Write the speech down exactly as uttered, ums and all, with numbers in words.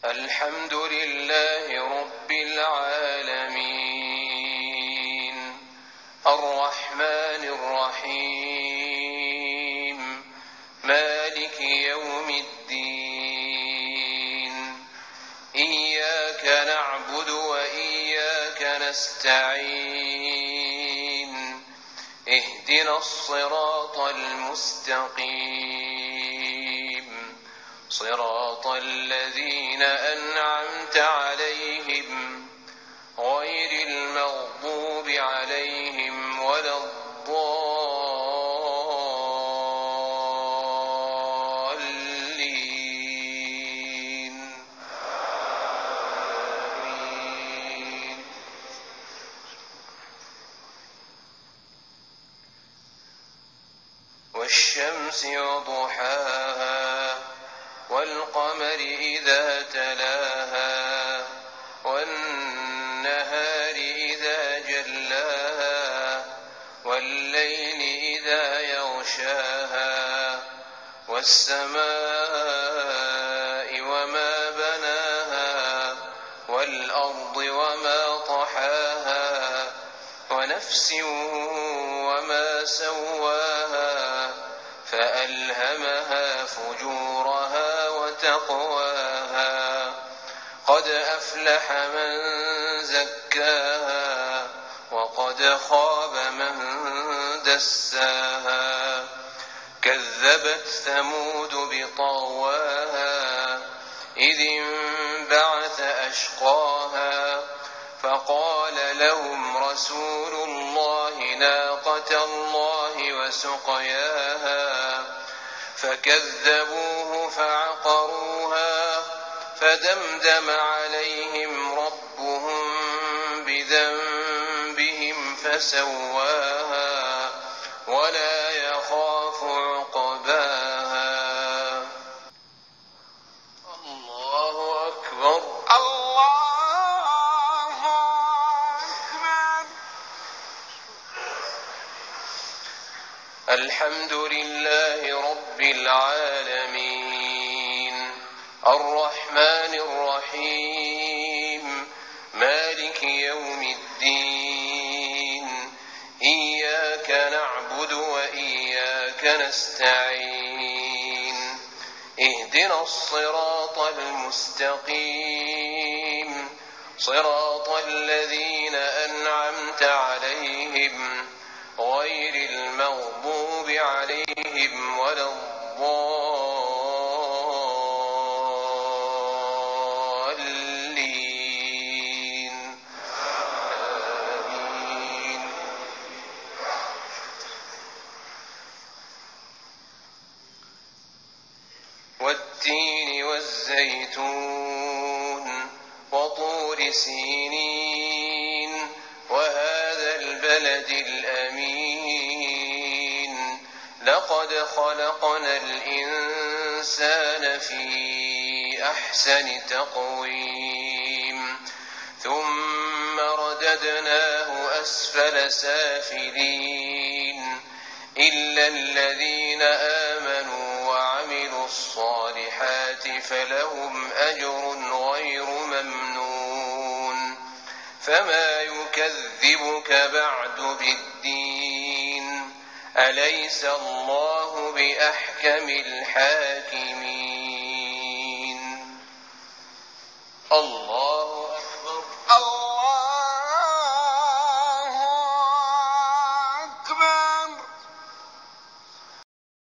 الحمد لله رب العالمين الرحمن الرحيم مالك يوم الدين إياك نعبد وإياك نستعين اهدنا الصراط المستقيم صراط الذين أنعمت عليهم غير المغضوب عليهم ولا الضالين آمين. والشمس وضحاها والقمر إذا تلاها والنهار إذا جلاها والليل إذا يغشاها والسماء وما بناها والأرض وما طحاها ونفس وما سواها فألهمها فجورها وتقواها قد أفلح من زكاها وقد خاب من دساها كذبت ثمود بطغواها إذ انبعث أشقاها فقال لهم رسول الله ناقة الله وسقياها فكذبوه فعقروها فدمدم عليهم ربهم بذنبهم فسواها ولا يخاف عقباها. الله أكبر الله أكبر. الحمد لله رب العالمين الرحمن الرحيم مالك يوم الدين إياك نعبد وإياك نستعين اهدنا الصراط المستقيم صراط الذين أنعمت عليهم غير المغضوب عليهم ولا الضالين آمين. والتين والزيتون وطور سينين وهذا البلد الأمين لقد خلقنا الإنسان في أحسن تقويم ثم رددناه أسفل سافلين إلا الذين آمنوا وعملوا الصالحات فلهم أجر غير ممنون فما يكذبك بعد بالدين أليس الله بأحكم الحاكمين. الله أكبر الله أكبر.